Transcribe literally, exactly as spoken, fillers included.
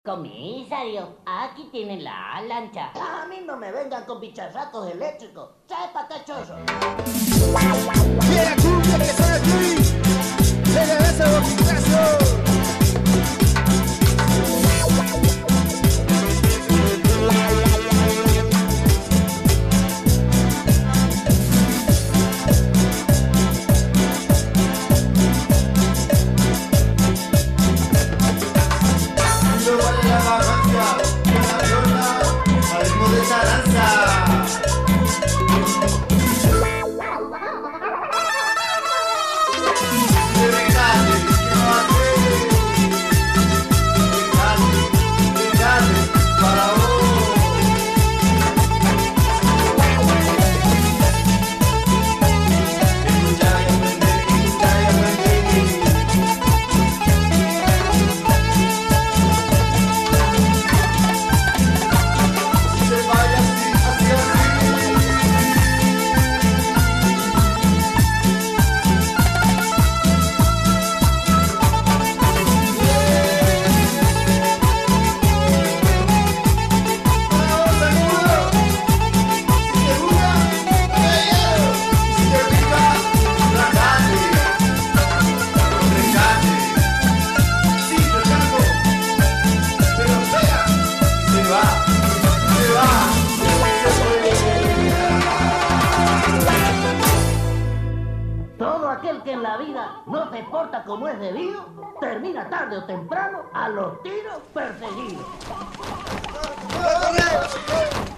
Comisario, aquí tienen la lancha. A mí no me vengan con bicharracos eléctricos. ¡Sepa cachoso! ¡Quiera cumbia que soy aquí! ¡Se le besa a Boquicazo! Todo aquel que en la vida no se porta como es debido, termina tarde o temprano a los tiros perseguidos.